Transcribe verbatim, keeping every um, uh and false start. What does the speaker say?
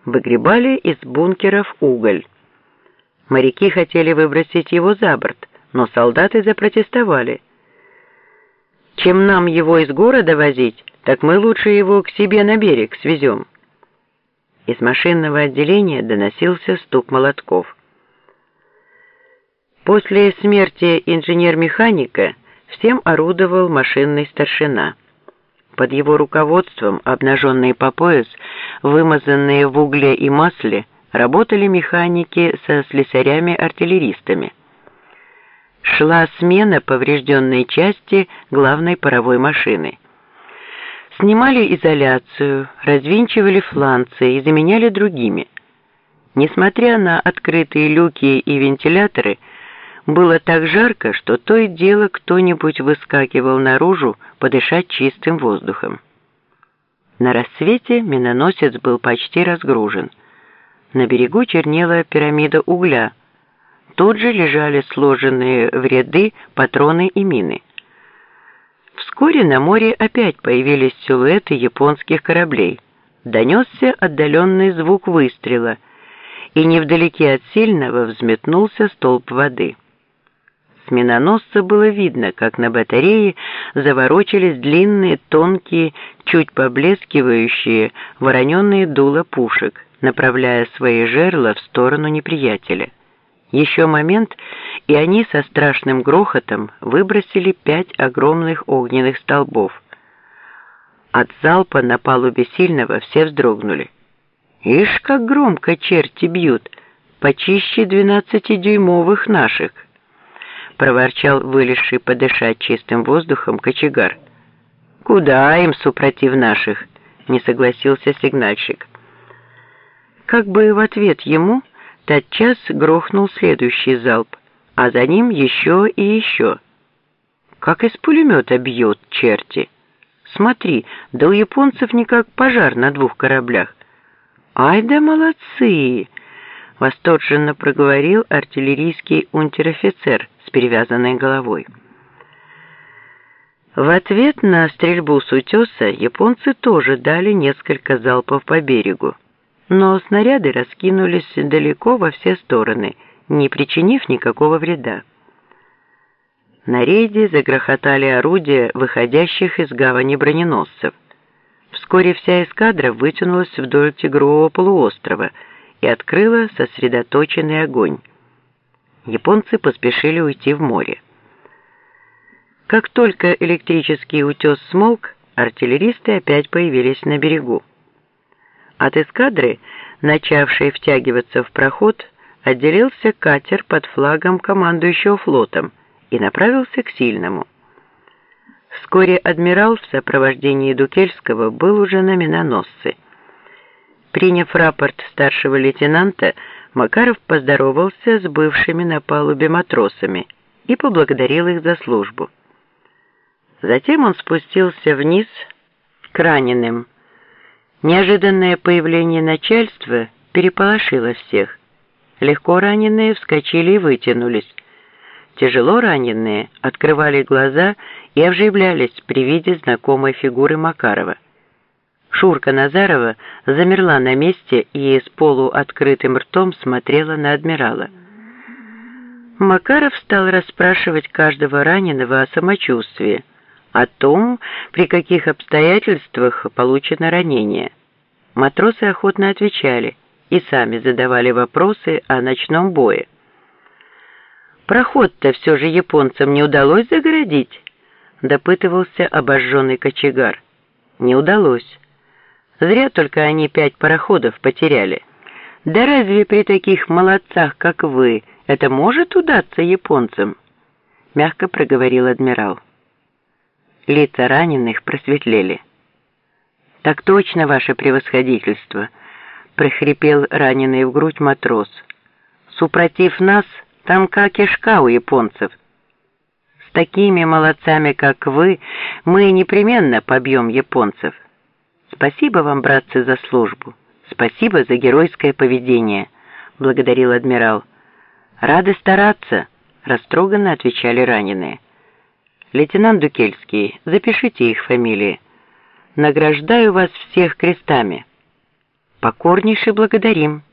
выгребали из бункеров уголь. Моряки хотели выбросить его за борт, но солдаты запротестовали. «Чем нам его из города возить, так мы лучше его к себе на берег свезем». Из машинного отделения доносился стук молотков. После смерти инженер-механика всем орудовал машинный старшина. Под его руководством, обнаженные по пояс, вымазанные в угле и масле, работали механики со слесарями-артиллеристами. Шла смена поврежденной части главной паровой машины. Снимали изоляцию, развинчивали фланцы и заменяли другими. Несмотря на открытые люки и вентиляторы, было так жарко, что то и дело кто-нибудь выскакивал наружу подышать чистым воздухом. На рассвете миноносец был почти разгружен. На берегу чернела пирамида угля. Тут же лежали сложенные в ряды патроны и мины. Вскоре на море опять появились силуэты японских кораблей. Донесся отдаленный звук выстрела, и невдалеке от сильного взметнулся столб воды. С миноносца было видно, как на батарее заворочились длинные, тонкие, чуть поблескивающие, вороненные дула пушек, направляя свои жерла в сторону неприятеля. Еще момент, и они со страшным грохотом выбросили пять огромных огненных столбов. От залпа на палубе сильного все вздрогнули. «Ишь, как громко черти бьют! Почище двенадцатидюймовых наших!» проворчал вылезший подышать чистым воздухом кочегар. «Куда им, супротив наших?» — не согласился сигнальщик. Как бы в ответ ему тотчас грохнул следующий залп, а за ним еще и еще. «Как из пулемета бьет, черти! Смотри, да у японцев никак пожар на двух кораблях!» «Ай да молодцы!» — восторженно проговорил артиллерийский унтер-офицер с перевязанной головой. В ответ на стрельбу с утеса японцы тоже дали несколько залпов по берегу, но снаряды раскинулись далеко во все стороны, не причинив никакого вреда. На рейде загрохотали орудия выходящих из гавани броненосцев. Вскоре вся эскадра вытянулась вдоль Тигрового полуострова и открыла сосредоточенный огонь. Японцы поспешили уйти в море. Как только электрический утес смолк, артиллеристы опять появились на берегу. От эскадры, начавшей втягиваться в проход, отделился катер под флагом командующего флотом и направился к Сильному. Вскоре адмирал в сопровождении Дукельского был уже на миноносце. Приняв рапорт старшего лейтенанта, Макаров поздоровался с бывшими на палубе матросами и поблагодарил их за службу. Затем он спустился вниз к раненым. Неожиданное появление начальства переполошило всех. Легко раненые вскочили и вытянулись. Тяжело раненые открывали глаза и оживлялись при виде знакомой фигуры Макарова. Шурка Назарова замерла на месте и с полуоткрытым ртом смотрела на адмирала. Макаров стал расспрашивать каждого раненого о самочувствии, о том, при каких обстоятельствах получено ранение. Матросы охотно отвечали и сами задавали вопросы о ночном бое. «Проход-то все же японцам не удалось загородить?» — допытывался обожженный кочегар. «Не удалось. Зря только они пять пароходов потеряли. Да разве при таких молодцах, как вы, это может удаться японцам?» — мягко проговорил адмирал. Лица раненых просветлели. «Так точно, ваше превосходительство», — прохрипел раненый в грудь матрос. «Супротив нас тонка кишка у японцев. С такими молодцами, как вы, мы непременно побьем японцев. Спасибо вам, братцы, за службу. Спасибо за геройское поведение», — благодарил адмирал. «Рады стараться», — растроганно отвечали раненые. «Лейтенант Дукельский, запишите их фамилии. Награждаю вас всех крестами». «Покорнейше благодарим».